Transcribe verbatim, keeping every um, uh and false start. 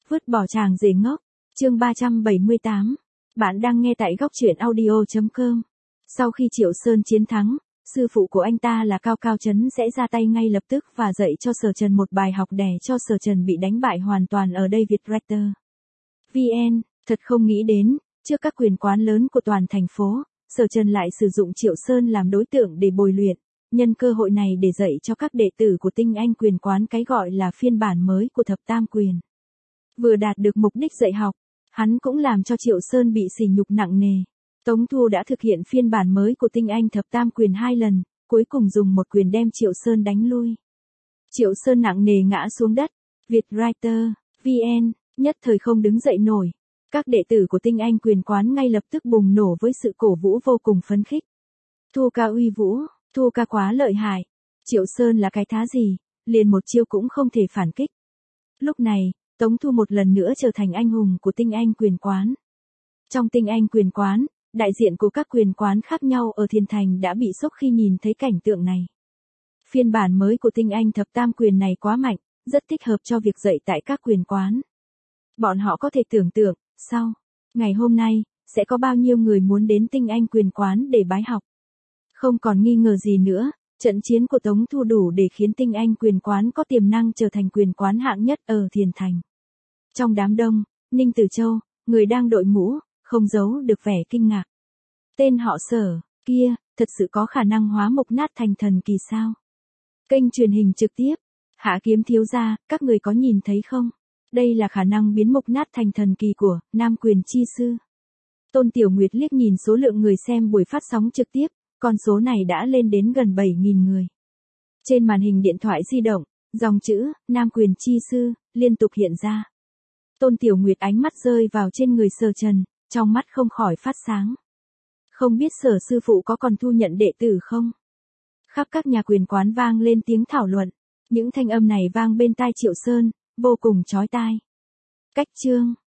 Vứt bỏ chàng rể ngốc. Chương ba trăm bảy mươi tám. Bạn đang nghe tại góc truyện audio chấm com. Sau khi Triệu Sơn chiến thắng, sư phụ của anh ta là Cao Cao Trấn sẽ ra tay ngay lập tức và dạy cho Sở Trần một bài học để cho Sở Trần bị đánh bại hoàn toàn ở đây Vietwriter. vê en, thật không nghĩ đến, trước các quyền quán lớn của toàn thành phố, Sở Trần lại sử dụng Triệu Sơn làm đối tượng để bồi luyện, nhân cơ hội này để dạy cho các đệ tử của tinh anh quyền quán cái gọi là phiên bản mới của thập tam quyền. Vừa đạt được mục đích dạy học, hắn cũng làm cho Triệu Sơn bị sỉ nhục nặng nề. Tống Thu đã thực hiện phiên bản mới của tinh anh thập tam quyền hai lần, cuối cùng dùng một quyền đem Triệu Sơn đánh lui. Triệu Sơn nặng nề ngã xuống đất, Vietwriter, vê en, nhất thời không đứng dậy nổi. Các đệ tử của tinh anh quyền quán ngay lập tức bùng nổ với sự cổ vũ vô cùng phấn khích. Thu ca uy vũ, Thu ca quá lợi hại. Triệu Sơn là cái thá gì, liền một chiêu cũng không thể phản kích. Lúc này, Tống Thu một lần nữa trở thành anh hùng của tinh anh quyền quán. Trong tinh anh quyền quán, đại diện của các quyền quán khác nhau ở Thiên Thành đã bị sốc khi nhìn thấy cảnh tượng này. Phiên bản mới của tinh anh thập tam quyền này quá mạnh, rất thích hợp cho việc dạy tại các quyền quán. Bọn họ có thể tưởng tượng, sau ngày hôm nay, sẽ có bao nhiêu người muốn đến tinh anh quyền quán để bái học. Không còn nghi ngờ gì nữa, trận chiến của Tống Thu đủ để khiến tinh anh quyền quán có tiềm năng trở thành quyền quán hạng nhất ở Thiên Thành. Trong đám đông, Ninh Tử Châu, người đang đội mũ, không giấu được vẻ kinh ngạc. Tên họ Sở, kia, thật sự có khả năng hóa mục nát thành thần kỳ sao? Kênh truyền hình trực tiếp, Hạ Kiếm thiếu gia, các người có nhìn thấy không? Đây là khả năng biến mục nát thành thần kỳ của Nam Quyền Chi Sư. Tôn Tiểu Nguyệt liếc nhìn số lượng người xem buổi phát sóng trực tiếp, con số này đã lên đến gần bảy nghìn người. Trên màn hình điện thoại di động, dòng chữ Nam Quyền Chi Sư liên tục hiện ra. Tôn Tiểu Nguyệt ánh mắt rơi vào trên người Sở Trần, trong mắt không khỏi phát sáng. Không biết Sở sư phụ có còn thu nhận đệ tử không? Khắp các nhà quyền quán vang lên tiếng thảo luận. Những thanh âm này vang bên tai Triệu Sơn, vô cùng chói tai. Cách chương